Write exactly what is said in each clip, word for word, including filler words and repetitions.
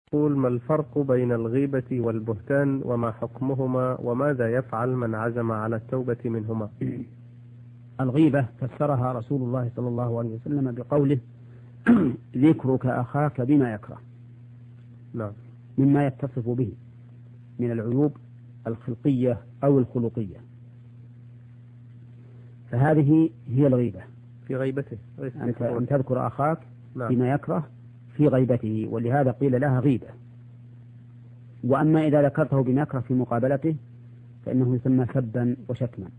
قول ما الفرق بين الغيبة والبهتان وما حكمهما وماذا يفعل من عزم على التوبة منهما؟ الغيبة فسرها رسول الله صلى الله عليه وسلم بقوله ذكرك أخاك بما يكره، نعم، مما يتصف به من العيوب الخلقية أو الخلقية، فهذه هي الغيبة في غيبته أنت أن تذكر أخاك نعم. بما يكره في غيبته، ولهذا قيل لها غيبة. وأما إذا ذكرته بما يكره في مقابلته فإنه يسمى سبا وشتما،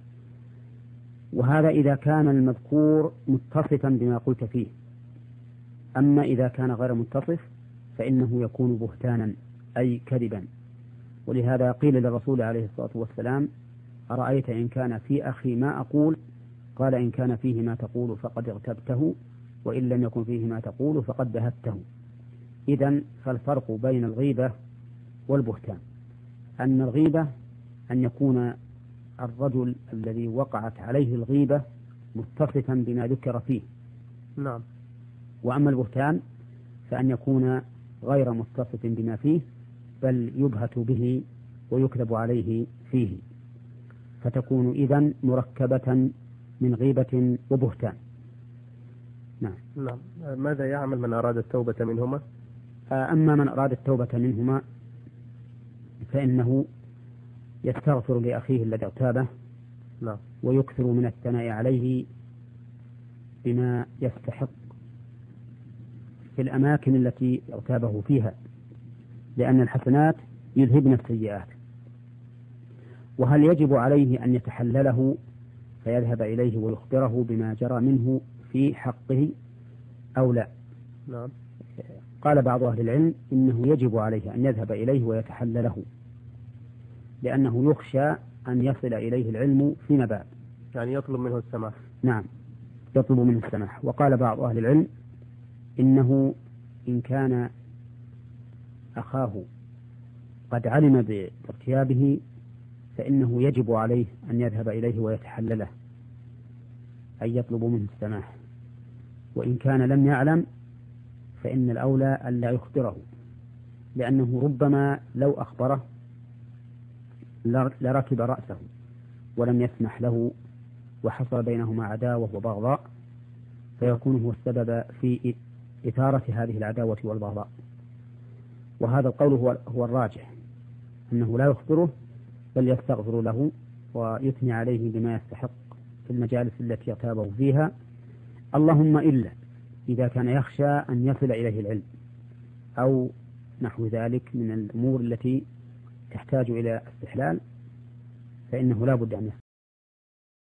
وهذا إذا كان المذكور متصفا بما قلت فيه. أما إذا كان غير متصف فإنه يكون بهتانا أي كذبا، ولهذا قيل للرسول عليه الصلاة والسلام أرأيت إن كان في أخي ما أقول؟ قال إن كان فيه ما تقول فقد اغتبته، وإن لم يكن فيه ما تقول فقد بهته. إذن فالفرق بين الغيبة والبهتان أن الغيبة أن يكون الرجل الذي وقعت عليه الغيبة متصفا بما ذكر فيه، نعم. وأما البهتان فأن يكون غير متصف بما فيه بل يبهت به ويكذب عليه فيه، فتكون إذن مركبة من غيبة وبهتان. نعم. نعم. ماذا يعمل من أراد التوبة منهما؟ أما من أراد التوبة منهما فإنه يستغفر لأخيه الذي اغتابه، نعم، ويكثر من الثناء عليه بما يستحق في الأماكن التي اغتابه فيها، لأن الحسنات يذهبن السيئات. وهل يجب عليه أن يتحلله فيذهب إليه ويخبره بما جرى منه في حقه أو لا؟ نعم. قال بعض أهل العلم إنه يجب عليه أن يذهب إليه ويتحلله، لأنه يخشى أن يصل إليه العلم فيما بعد، يعني يطلب منه السماح. نعم، يطلب منه السماح. وقال بعض أهل العلم إنه إن كان أخاه قد علم بارتيابه فإنه يجب عليه أن يذهب إليه ويتحلله، أي يطلب منه السماح. وإن كان لم يعلم فإن الأولى ألا يخبره، لأنه ربما لو أخبره لركب رأسه ولم يسمح له وحصل بينهما عداوة وبغضاء، فيكون هو السبب في إثارة هذه العداوة والبغضاء. وهذا القول هو, هو الراجح، أنه لا يخبره بل يستغفر له ويثني عليه بما يستحق في المجالس التي يغتابه فيها، اللهم إلا إذا كان يخشى أن يصل إليه العلم أو نحو ذلك من الأمور التي تحتاج إلى استحلال، فإنه لا بد أن يستغفر.